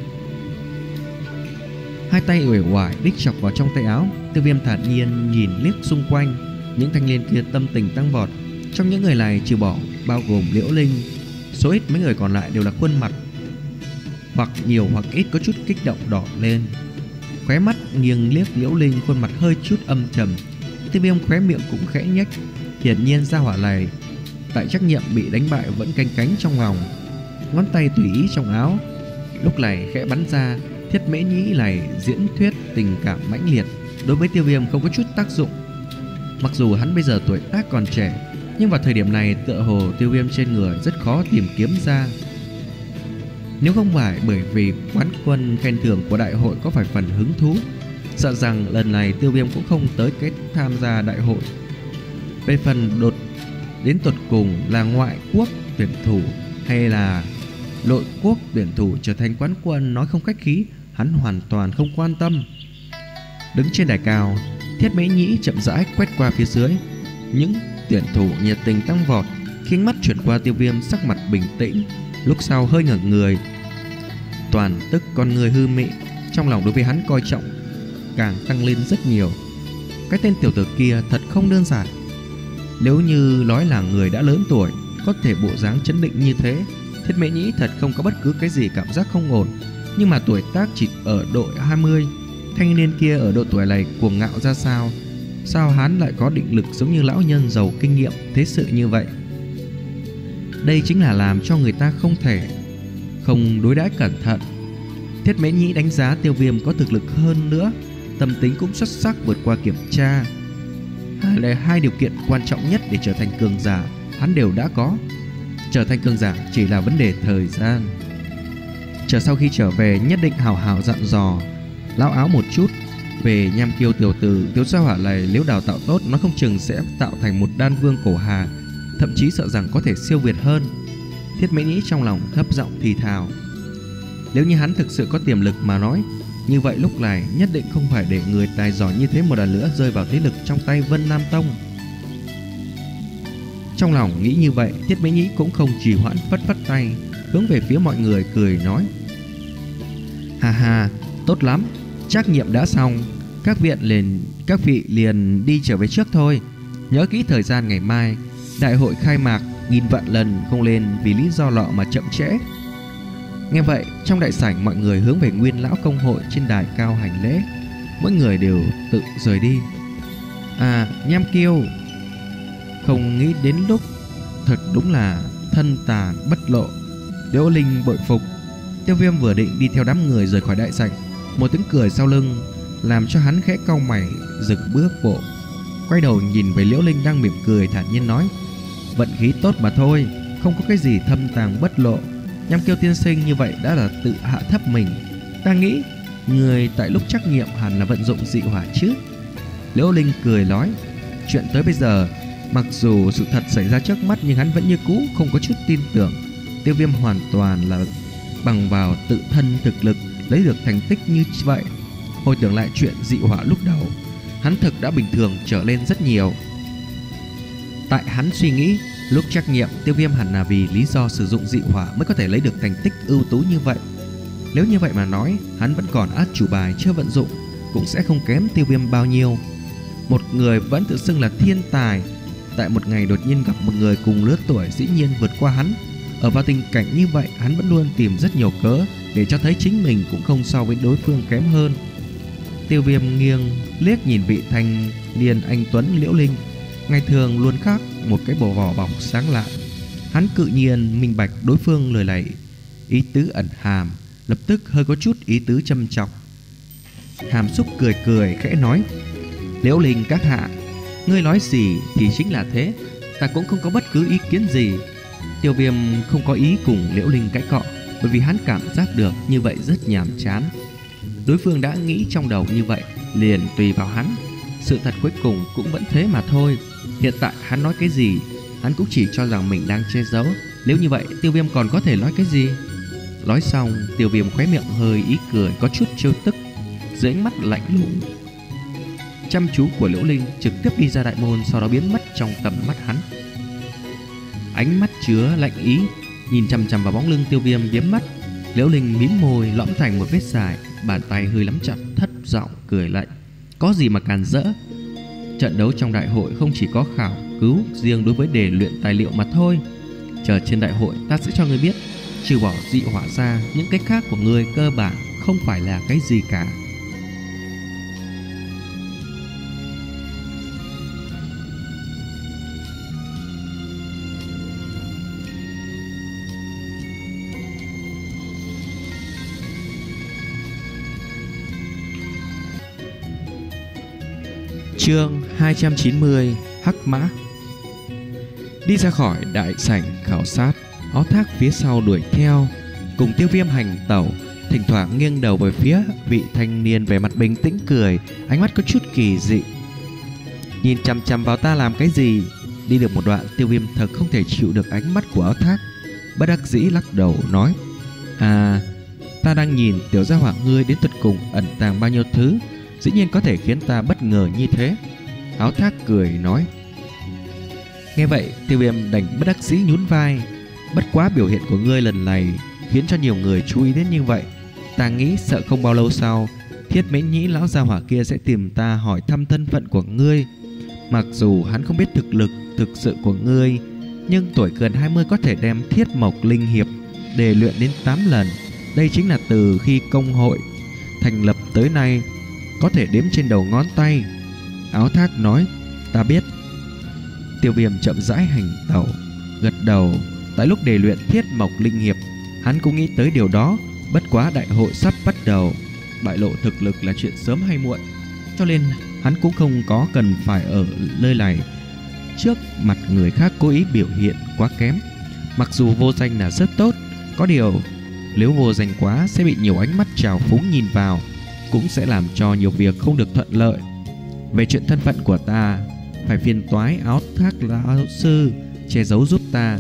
Hai tay uể oải đích chọc vào trong tay áo, Tiêu Viêm thản nhiên nhìn liếc xung quanh. Những thanh niên kia tâm tình tăng vọt. Trong những người này trừ bỏ bao gồm Liễu Linh, số ít mấy người còn lại đều là khuôn mặt hoặc nhiều hoặc ít có chút kích động đỏ lên. Khóe mắt nghiêng liếc Liễu Linh, khuôn mặt hơi chút âm trầm. Tiêu Viêm khóe miệng cũng khẽ nhếch. Hiển nhiên gia hỏa này tại trách nhiệm bị đánh bại vẫn canh cánh trong lòng. Ngón tay tùy ý trong áo, lúc này khẽ bắn ra. Thiết Mễ Nhĩ này diễn thuyết tình cảm mãnh liệt đối với Tiêu Viêm không có chút tác dụng. Mặc dù hắn bây giờ tuổi tác còn trẻ, nhưng vào thời điểm này tựa hồ Tiêu Viêm trên người rất khó tìm kiếm ra. Nếu không phải bởi vì quán quân khen thưởng của đại hội có phải phần hứng thú, sợ rằng lần này Tiêu Viêm cũng không tới kết tham gia đại hội. Về phần đột đến tột cùng là ngoại quốc tuyển thủ hay là nội quốc tuyển thủ trở thành quán quân, nói không khách khí, hắn hoàn toàn không quan tâm. Đứng trên đài cao, Thiết Mễ Nhĩ chậm rãi quét qua phía dưới. Những tuyển thủ nhiệt tình tăng vọt, Khi ánh mắt chuyển qua Tiêu Viêm, sắc mặt bình tĩnh, lúc sau hơi ngẩng người, toàn tức con người hư mị. Trong lòng đối với hắn coi trọng càng tăng lên rất nhiều. Cái tên tiểu tử kia thật không đơn giản. Nếu như nói là người đã lớn tuổi, có thể bộ dáng chấn định như thế, Thiết Mễ Nhĩ thật không có bất cứ cái gì cảm giác không ổn. Nhưng mà tuổi tác chỉ ở độ hai mươi, thanh niên kia ở độ tuổi này cuồng ngạo ra sao? Sao hắn lại có định lực giống như lão nhân giàu kinh nghiệm thế sự như vậy? Đây chính là làm cho người ta không thể không đối đãi cẩn thận. Thiết Mễ Nhĩ đánh giá Tiêu Viêm có thực lực hơn nữa, tâm tính cũng xuất sắc vượt qua kiểm tra. Hai là hai điều kiện quan trọng nhất để trở thành cường giả, hắn đều đã có. Trở thành cường giả chỉ là vấn đề thời gian. Chờ sau khi trở về nhất định hào hào dặn dò lão áo một chút về Nham Kiêu tiểu tử. Tiểu gia hỏa này nếu đào tạo tốt, nó không chừng sẽ tạo thành một đan vương cổ hà, thậm chí sợ rằng có thể siêu việt hơn. Thiết Mễ Nhĩ trong lòng thấp giọng thì thào. Nếu như hắn thực sự có tiềm lực mà nói, như vậy lúc này nhất định không phải để người tài giỏi như thế một lần nữa rơi vào thế lực trong tay Vân Nam Tông. Trong lòng nghĩ như vậy, Thiết Mễ Nhĩ cũng không trì hoãn, phất phất tay hướng về phía mọi người cười nói: Hà hà, tốt lắm, trắc nghiệm đã xong, các viện liền các vị liền đi trở về trước thôi. Nhớ kỹ thời gian ngày mai, đại hội khai mạc, nghìn vạn lần không lên vì lý do lọ mà chậm trễ. Nghe vậy, trong đại sảnh mọi người hướng về Nguyên Lão Công hội trên đài cao hành lễ, mỗi người đều tự rời đi. À, Nham Kiêu, không nghĩ đến lúc thật đúng là thân tàn bất lộ. Liễu Linh bội phục. Tiêu Viêm vừa định đi theo đám người rời khỏi đại sảnh, một tiếng cười sau lưng làm cho hắn khẽ cau mày, dừng bước bộ, quay đầu nhìn về Liễu Linh đang mỉm cười thản nhiên nói: Vận khí tốt mà thôi, không có cái gì thâm tàng bất lộ. Nham Kiêu tiên sinh như vậy đã là tự hạ thấp mình. Ta nghĩ người tại lúc trắc nghiệm hẳn là vận dụng dị hỏa chứ. Liễu Linh cười nói: Chuyện tới bây giờ, mặc dù sự thật xảy ra trước mắt, nhưng hắn vẫn như cũ không có chút tin tưởng. Tiêu Viêm hoàn toàn là bằng vào tự thân thực lực lấy được thành tích như vậy. Hồi tưởng lại chuyện dị hỏa lúc đầu, hắn thực đã bình thường trở lên rất nhiều. Tại hắn suy nghĩ, lúc trắc nghiệm Tiêu Viêm hẳn là vì lý do sử dụng dị hỏa mới có thể lấy được thành tích ưu tú như vậy. Nếu như vậy mà nói, hắn vẫn còn át chủ bài chưa vận dụng, cũng sẽ không kém Tiêu Viêm bao nhiêu. Một người vẫn tự xưng là thiên tài, tại một ngày đột nhiên gặp một người cùng lứa tuổi dĩ nhiên vượt qua hắn. Ở vào tình cảnh như vậy, hắn vẫn luôn tìm rất nhiều cớ để cho thấy chính mình cũng không so với đối phương kém hơn. Tiêu Viêm nghiêng liếc nhìn vị thanh niên anh tuấn Liễu Linh, ngày thường luôn khác một cái bộ vỏ bọc sáng lạ. Hắn cự nhiên minh bạch đối phương lời này ý tứ ẩn hàm, lập tức hơi có chút ý tứ châm chọc. Hàm Xúc cười cười khẽ nói: Liễu Linh các hạ, ngươi nói gì thì chính là thế, ta cũng không có bất cứ ý kiến gì. Tiêu Viêm không có ý cùng Liễu Linh cãi cọ, bởi vì hắn cảm giác được như vậy rất nhàm chán. Đối phương đã nghĩ trong đầu như vậy, liền tùy vào hắn. Sự thật cuối cùng cũng vẫn thế mà thôi. Hiện tại hắn nói cái gì, hắn cũng chỉ cho rằng mình đang che giấu. Nếu như vậy, Tiêu Viêm còn có thể nói cái gì? Nói xong, Tiêu Viêm khóe miệng hơi ý cười, có chút trêu tức. Dưới ánh mắt lạnh lùng chăm chú của Liễu Linh, trực tiếp đi ra đại môn, sau đó biến mất trong tầm mắt hắn. Ánh mắt chứa lạnh ý nhìn chằm chằm vào bóng lưng Tiêu Viêm biến mất. Liễu Linh mím môi lõm thành một vết dài, bàn tay hơi nắm chặt, thất giọng cười lạnh: Có gì mà càn rỡ? Trận đấu trong đại hội không chỉ có khảo cứu riêng đối với đề luyện tài liệu mà thôi. Chờ trên đại hội ta sẽ cho ngươi biết, trừ bỏ dị hỏa ra, những cái khác của ngươi cơ bản không phải là cái gì cả. Chương hai trăm chín mươi: Hắc Mã. Đi ra khỏi đại sảnh khảo sát, Ó Thác phía sau đuổi theo, cùng Tiêu Viêm hành tẩu, thỉnh thoảng nghiêng đầu về phía vị thanh niên vẻ mặt bình tĩnh cười, ánh mắt có chút kỳ dị. Nhìn chằm chằm vào ta làm cái gì? Đi được một đoạn, Tiêu Viêm thật không thể chịu được ánh mắt của Ó Thác, bất đắc dĩ lắc đầu nói: À, ta đang nhìn tiểu gia hỏa ngươi đến tận cùng ẩn tàng bao nhiêu thứ, dĩ nhiên có thể khiến ta bất ngờ như thế. Áo Thác cười nói: Nghe vậy Tiêu Viêm đành bất đắc dĩ nhún vai. Bất quá biểu hiện của ngươi lần này khiến cho nhiều người chú ý đến như vậy. Ta nghĩ sợ không bao lâu sau Thiết Mễ Nhĩ lão gia hỏa kia sẽ tìm ta hỏi thăm thân phận của ngươi. Mặc dù hắn không biết thực lực thực sự của ngươi, nhưng tuổi gần hai mươi có thể đem Thiết Mộc Linh Hiệp để luyện đến tám lần. Đây chính là từ khi công hội thành lập tới nay có thể đếm trên đầu ngón tay. Áo Thác nói: Ta biết. Tiêu Viêm chậm rãi hành tẩu, gật đầu. Tại lúc đề luyện Thiết Mộc Linh Hiệp, hắn cũng nghĩ tới điều đó. Bất quá đại hội sắp bắt đầu, bại lộ thực lực là chuyện sớm hay muộn, cho nên hắn cũng không có cần phải ở nơi này trước mặt người khác cố ý biểu hiện quá kém. Mặc dù vô danh là rất tốt, có điều nếu vô danh quá sẽ bị nhiều ánh mắt trào phúng nhìn vào, cũng sẽ làm cho nhiều việc không được thuận lợi. Về chuyện thân phận của ta, phải phiền toái Áo Thác lão sư che giấu giúp ta.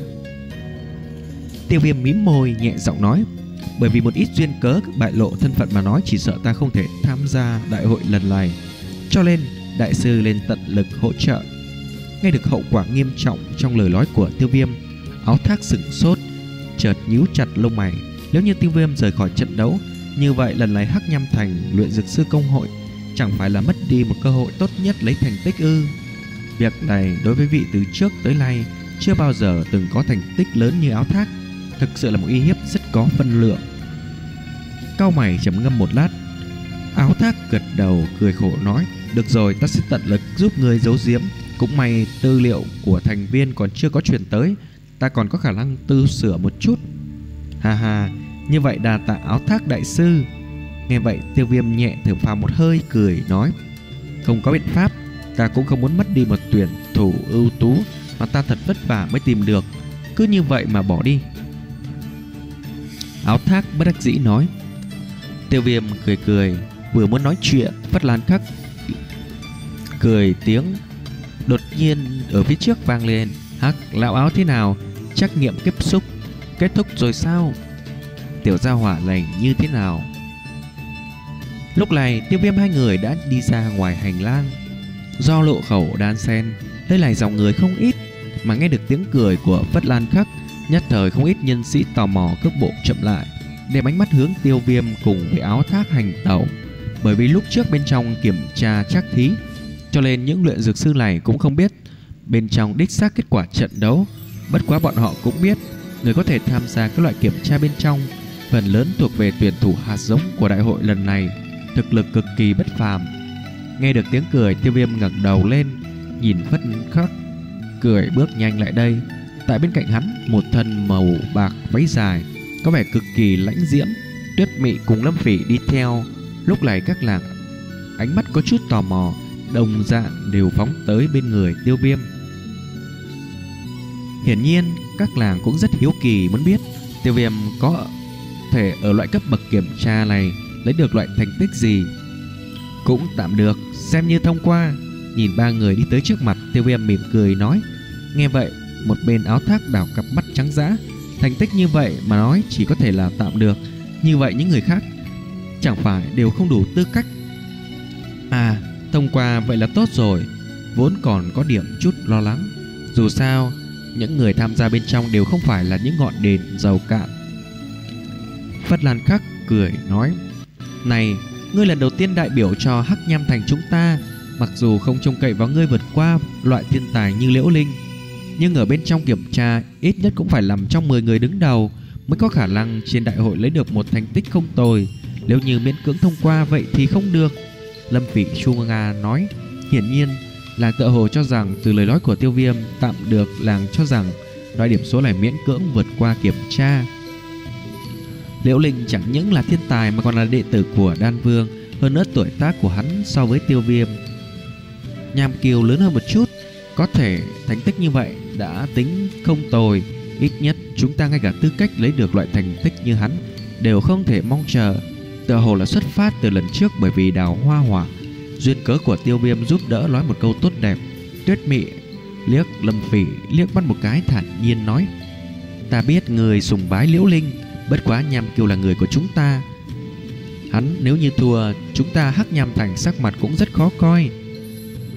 Tiêu Viêm mím môi nhẹ giọng nói: Bởi vì một ít duyên cớ bại lộ thân phận mà nói, chỉ sợ ta không thể tham gia đại hội lần này, cho nên đại sư lên tận lực hỗ trợ. Nghe được hậu quả nghiêm trọng trong lời nói của Tiêu Viêm, Áo Thác sửng sốt, chợt nhíu chặt lông mày. Nếu như Tiêu Viêm rời khỏi trận đấu, như vậy lần này Hắc Nham Thành luyện dược sư công hội chẳng phải là mất đi một cơ hội tốt nhất lấy thành tích ư? Việc này đối với vị từ trước tới nay chưa bao giờ từng có thành tích lớn như Áo Thác, thực sự là một uy hiếp rất có phân lượng. Cau mày trầm ngâm một lát, Áo Thác gật đầu cười khổ nói: Được rồi, ta sẽ tận lực giúp người giấu giếm. Cũng may tư liệu của thành viên còn chưa có truyền tới, ta còn có khả năng tu sửa một chút. Ha ha, như vậy đà tạ Áo Thác đại sư. Nghe vậy Tiêu Viêm nhẹ thở phào một hơi, cười nói: Không có biện pháp, ta cũng không muốn mất đi một tuyển thủ ưu tú mà ta thật vất vả mới tìm được, cứ như vậy mà bỏ đi. Áo Thác bất đắc dĩ nói. Tiêu Viêm cười cười, vừa muốn nói chuyện, Phất Lan Khắc cười tiếng đột nhiên ở phía trước vang lên: Hắc lão Áo thế nào, trắc nghiệm tiếp xúc kết thúc rồi sao? Tiểu gia hỏa này như thế nào? Lúc này Tiêu Viêm hai người đã đi ra ngoài hành lang. Do lộ khẩu đan sen, nơi này dòng người không ít, mà nghe được tiếng cười của Phất Lan Khắc, nhất thời không ít nhân sĩ tò mò cước bộ chậm lại, đem ánh mắt hướng Tiêu Viêm cùng với Áo Thác hành tẩu. Bởi vì lúc trước bên trong kiểm tra trắc thí, cho nên những luyện dược sư này cũng không biết bên trong đích xác kết quả trận đấu. Bất quá bọn họ cũng biết người có thể tham gia các loại kiểm tra bên trong phần lớn thuộc về tuyển thủ hạt giống của đại hội lần này, thực lực cực kỳ bất phàm. Nghe được tiếng cười, Tiêu Viêm ngẩng đầu lên nhìn Phất Khắc cười bước nhanh lại đây. Tại bên cạnh hắn, một thân màu bạc váy dài có vẻ cực kỳ lãnh diễm, Tuyết Mị cùng Lâm Phỉ đi theo. Lúc này các làng ánh mắt có chút tò mò, đồng dạng đều phóng tới bên người Tiêu Viêm. Hiển nhiên các làng cũng rất hiếu kỳ muốn biết Tiêu Viêm có thể ở loại cấp bậc kiểm tra này lấy được loại thành tích gì. Cũng tạm được, xem như thông qua. Nhìn ba người đi tới trước mặt, Tiêu Viêm mỉm cười nói. Nghe vậy, một bên Áo Thác đảo cặp mắt trắng dã. Thành tích như vậy mà nói chỉ có thể là tạm được, như vậy những người khác chẳng phải đều không đủ tư cách? À, thông qua vậy là tốt rồi. Vốn còn có điểm chút lo lắng, dù sao những người tham gia bên trong đều không phải là những ngọn đèn dầu cạn. Phất Lan Khắc cười nói: Này, ngươi lần đầu tiên đại biểu cho Hắc Nham Thành chúng ta, mặc dù không trông cậy vào ngươi vượt qua loại thiên tài như Liễu Linh, nhưng ở bên trong kiểm tra ít nhất cũng phải nằm trong mười người đứng đầu mới có khả năng trên đại hội lấy được một thành tích không tồi. Nếu như miễn cưỡng thông qua vậy thì không được. Lâm Phỉ Chu Nga nói. Hiển nhiên làng tựa hồ cho rằng từ lời nói của Tiêu Viêm tạm được, làng cho rằng loại điểm số này miễn cưỡng vượt qua kiểm tra. Liễu Linh chẳng những là thiên tài mà còn là đệ tử của Đan Vương, hơn nữa tuổi tác của hắn so với Tiêu Viêm Nham Kiều lớn hơn một chút, có thể thành tích như vậy đã tính không tồi. Ít nhất chúng ta ngay cả tư cách lấy được loại thành tích như hắn đều không thể mong chờ. Tựa hồ là xuất phát từ lần trước bởi vì Đào Hoa Hỏa duyên cớ của Tiêu Viêm giúp đỡ nói một câu tốt đẹp. Tuyết Mị liếc Lâm Phỉ liếc mắt một cái, thản nhiên nói: Ta biết người sùng bái Liễu Linh, bất quá Nham Kiều là người của chúng ta, hắn nếu như thua, chúng ta Hắc Nham Thành sắc mặt cũng rất khó coi.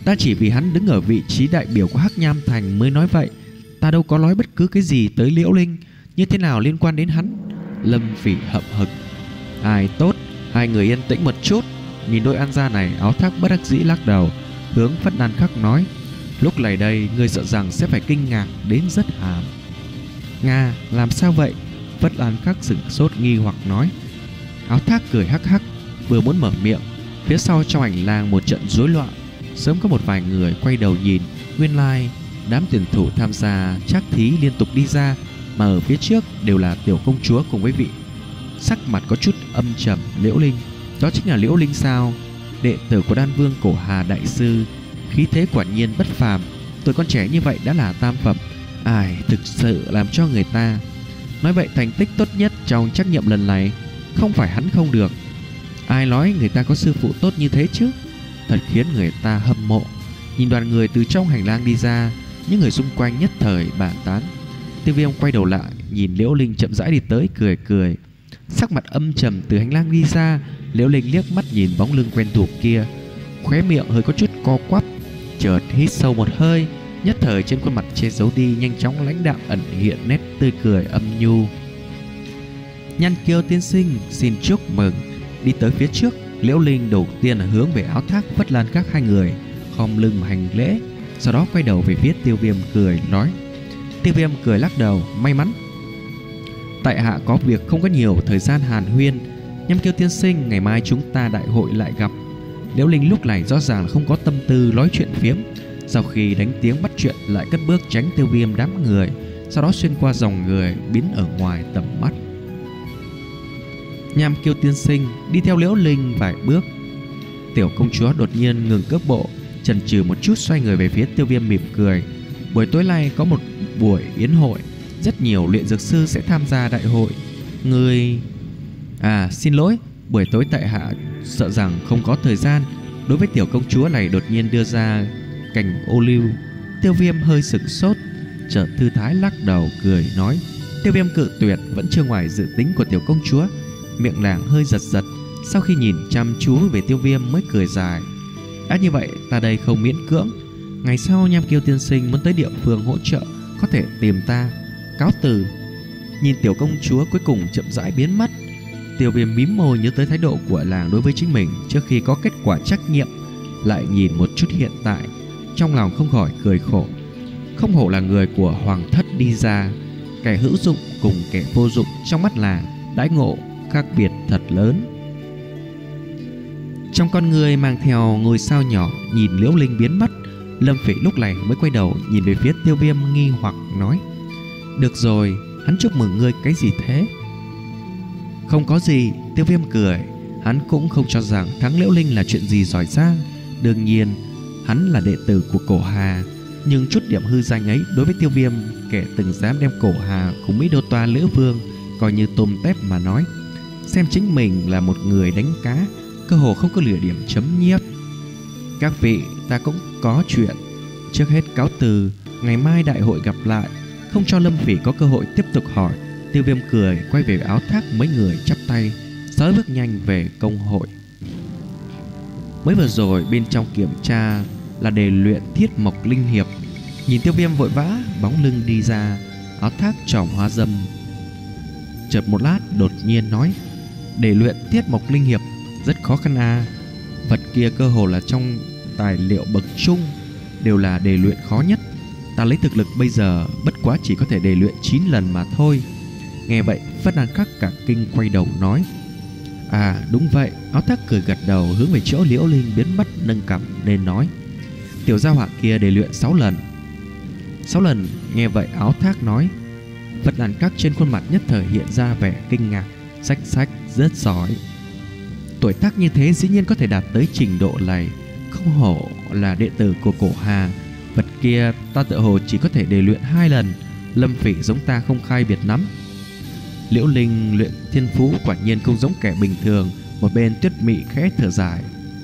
Ta chỉ vì hắn đứng ở vị trí đại biểu của Hắc Nham Thành mới nói vậy. Ta đâu có nói bất cứ cái gì tới Liễu Linh. Như thế nào liên quan đến hắn? Lâm Phỉ hậm hực. Ai tốt, hai người yên tĩnh một chút. Nhìn đôi ăn gia này, Áo Thác bất đắc dĩ lắc đầu, hướng Phất Lan Khắc nói: lúc này đây ngươi sợ rằng sẽ phải kinh ngạc đến rất hàm. Nga, làm sao vậy? Phất Lan Khắc sửng sốt nghi hoặc nói. Áo Thác cười hắc hắc, vừa muốn mở miệng, phía sau trong hành lang một trận rối loạn. Sớm có một vài người quay đầu nhìn, nguyên lai đám tuyển thủ tham gia trắc thí liên tục đi ra, mà ở phía trước đều là tiểu công chúa cùng với vị sắc mặt có chút âm trầm Liễu Linh. Đó chính là Liễu Linh sao? Đệ tử của Đan Vương Cổ Hà đại sư, khí thế quả nhiên bất phàm. Tuổi con trẻ như vậy đã là tam phẩm, ai thực sự làm cho người ta. Nói vậy thành tích tốt nhất trong trắc nghiệm lần này không phải hắn không được. Ai nói người ta có sư phụ tốt như thế chứ? Thật khiến người ta hâm mộ. Nhìn đoàn người từ trong hành lang đi ra, những người xung quanh nhất thời bàn tán. Tiêu Viêm quay đầu lại nhìn Liễu Linh chậm rãi đi tới, cười cười, sắc mặt âm trầm từ hành lang đi ra. Liễu Linh liếc mắt nhìn bóng lưng quen thuộc kia, khóe miệng hơi có chút co quắp, chợt hít sâu một hơi, nhất thời trên khuôn mặt che giấu đi nhanh chóng lãnh đạm ẩn hiện nét tươi cười âm nhu. Nhan Kiêu tiên sinh, xin chúc mừng. Đi tới phía trước, Liễu Linh đầu tiên là hướng về Áo Thác, Phất Lan Các hai người, khom lưng hành lễ, sau đó quay đầu về phía Tiêu Viêm cười nói. Tiêu Viêm cười lắc đầu, may mắn tại hạ có việc không có nhiều thời gian hàn huyên. Nhâm Kiêu tiên sinh, ngày mai chúng ta đại hội lại gặp. Liễu Linh lúc này rõ ràng là không có tâm tư nói chuyện phiếm, sau khi đánh tiếng bắt chuyện lại cất bước tránh Tiêu Viêm đám người, sau đó xuyên qua dòng người biến ở ngoài tầm mắt. Nham Kiêu tiên sinh đi theo Liễu Linh vài bước. Tiểu công chúa đột nhiên ngừng cước bộ, chần chừ một chút xoay người về phía Tiêu Viêm mỉm cười. Buổi tối nay có một buổi yến hội, rất nhiều luyện dược sư sẽ tham gia đại hội. Người... À xin lỗi, buổi tối tại hạ sợ rằng không có thời gian. Đối với tiểu công chúa này đột nhiên đưa ra cành ô liu, Tiêu Viêm hơi sửng sốt, chợt thư thái lắc đầu cười nói. Tiêu Viêm cự tuyệt vẫn chưa ngoài dự tính của tiểu công chúa, miệng nàng hơi giật giật, sau khi nhìn chăm chú về Tiêu Viêm mới cười dài. Đã như vậy ta đây không miễn cưỡng, ngày sau Nham Kiêu tiên sinh muốn tới địa phương hỗ trợ có thể tìm ta. Cáo từ. Nhìn tiểu công chúa cuối cùng chậm rãi biến mất, Tiêu Viêm mím môi nhớ tới thái độ của làng đối với chính mình trước khi có kết quả trắc nghiệm, lại nhìn một chút hiện tại, trong lòng không khỏi cười khổ. Không hổ là người của hoàng thất đi ra, kẻ hữu dụng cùng kẻ vô dụng trong mắt làng, đãi ngộ khác biệt thật lớn. Trong con người mang theo ngôi sao nhỏ nhìn Liễu Linh biến mất, Lâm Phỉ lúc này mới quay đầu nhìn về phía Tiêu Viêm nghi hoặc nói. Được rồi, hắn chúc mừng ngươi cái gì thế? Không có gì, Tiêu Viêm cười. Hắn cũng không cho rằng thắng Liễu Linh là chuyện gì giỏi giang. Đương nhiên hắn là đệ tử của Cổ Hà, nhưng chút điểm hư danh ấy đối với Tiêu Viêm, kẻ từng dám đem Cổ Hà cùng Mỹ Đô Toa Lữ Vương coi như tôm tép mà nói, xem chính mình là một người đánh cá, cơ hồ không có lửa điểm chấm nhiếp. Các vị, ta cũng có chuyện, trước hết cáo từ, ngày mai đại hội gặp lại. Không cho Lâm Phỉ có cơ hội tiếp tục hỏi, Tiêu Viêm cười quay về Áo Thác mấy người chắp tay, sớm bước nhanh về công hội. Mới vừa rồi bên trong kiểm tra là đề luyện Thiết Mộc Linh Hiệp. Nhìn Tiêu Viêm vội vã bóng lưng đi ra, Áo Thác trỏng hóa dâm chợt một lát đột nhiên nói. Đề luyện Thiết Mộc Linh Hiệp rất khó khăn à? Vật kia cơ hồ là trong tài liệu bậc trung, đều là đề luyện khó nhất. Ta lấy thực lực bây giờ bất quá chỉ có thể đề luyện chín lần mà thôi. Nghe vậy Phất Lan Khắc cả kinh quay đầu nói. À đúng vậy. Áo Thác cười gật đầu hướng về chỗ Liễu Linh biến mất, nâng cằm nên nói. Tiểu gia hỏa kia đề luyện sáu lần. Sáu lần? Nghe vậy Áo Thác nói. Phất Lan Khắc trên khuôn mặt nhất thời hiện ra vẻ kinh ngạc. Sách sách rất giỏi, tuổi tác như thế dĩ nhiên có thể đạt tới trình độ này, không hổ là đệ tử của Cổ Hà. Vật kia ta tự hồ chỉ có thể đề luyện hai lần. Lâm Phỉ giống ta không khai biệt lắm. Liễu Linh luyện thiên phú quả nhiên không giống kẻ bình thường. Một bên Tuyết Mị khẽ thở dài.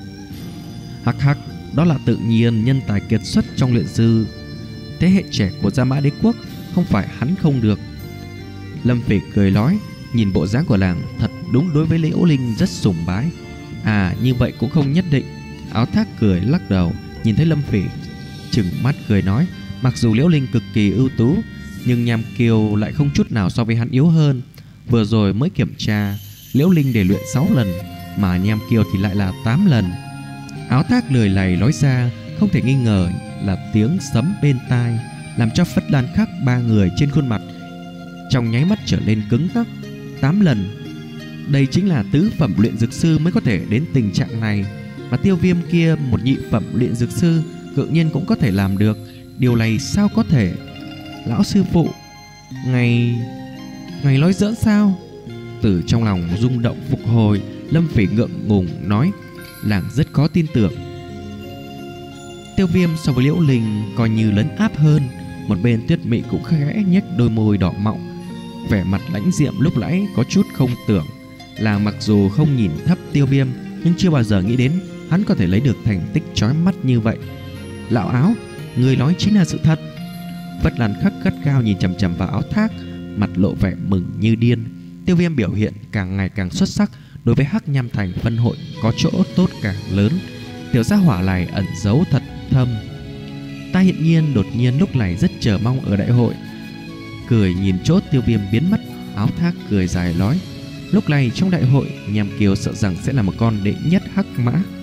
Hắc hắc, đó là tự nhiên, nhân tài kiệt xuất trong luyện sư thế hệ trẻ của Gia Mã Đế Quốc, không phải hắn không được. Lâm Phỉ cười nói, nhìn bộ dáng của làng thật đúng đối với Liễu Linh rất sùng bái. À như vậy cũng không nhất định. Áo Thác cười lắc đầu, Nhìn thấy Lâm Phỉ, trừng mắt cười nói, mặc dù Liễu Linh cực kỳ ưu tú, nhưng Nham Kiều lại không chút nào so với hắn yếu hơn. Vừa rồi mới kiểm tra, Liễu Linh để luyện sáu lần, mà Nham Kiều thì lại là tám lần. Áo Thác lười lầy nói ra, không thể nghi ngờ là tiếng sấm bên tai, làm cho Phất Lan Khắc ba người trên khuôn mặt trong nháy mắt trở nên cứng ngắc. Tám lần, đây chính là tứ phẩm luyện dược sư mới có thể đến tình trạng này, mà Tiêu Viêm kia một nhị phẩm luyện dược sư tự nhiên cũng có thể làm được. Điều này sao có thể? Lão sư phụ, Ngày Ngày nói giỡn sao? Từ trong lòng rung động phục hồi, Lâm Phỉ ngượng ngùng nói, làng rất khó tin tưởng. Tiêu Viêm so với Liễu Linh coi như lấn áp hơn. Một bên Tuyết Mị cũng khẽ nhếch đôi môi đỏ mọng, vẻ mặt lãnh diệm lúc nãy có chút không tưởng. Làng mặc dù không nhìn thấp Tiêu Viêm, nhưng chưa bao giờ nghĩ đến hắn có thể lấy được thành tích chói mắt như vậy. Lão Áo, người nói chính là sự thật. Phất Lan Khắc gắt gao nhìn chằm chằm vào Áo Thác, mặt lộ vẻ mừng như điên. Tiêu Viêm biểu hiện càng ngày càng xuất sắc, đối với Hắc Nham Thành phân hội có chỗ tốt càng lớn. Tiểu gia hỏa này ẩn giấu thật thâm. Ta hiện nhiên đột nhiên lúc này rất chờ mong ở đại hội. Cười nhìn chốt Tiêu Viêm biến mất, Áo Thác cười dài nói, lúc này trong đại hội Nham Kiều sợ rằng sẽ là một con đệ nhất hắc mã.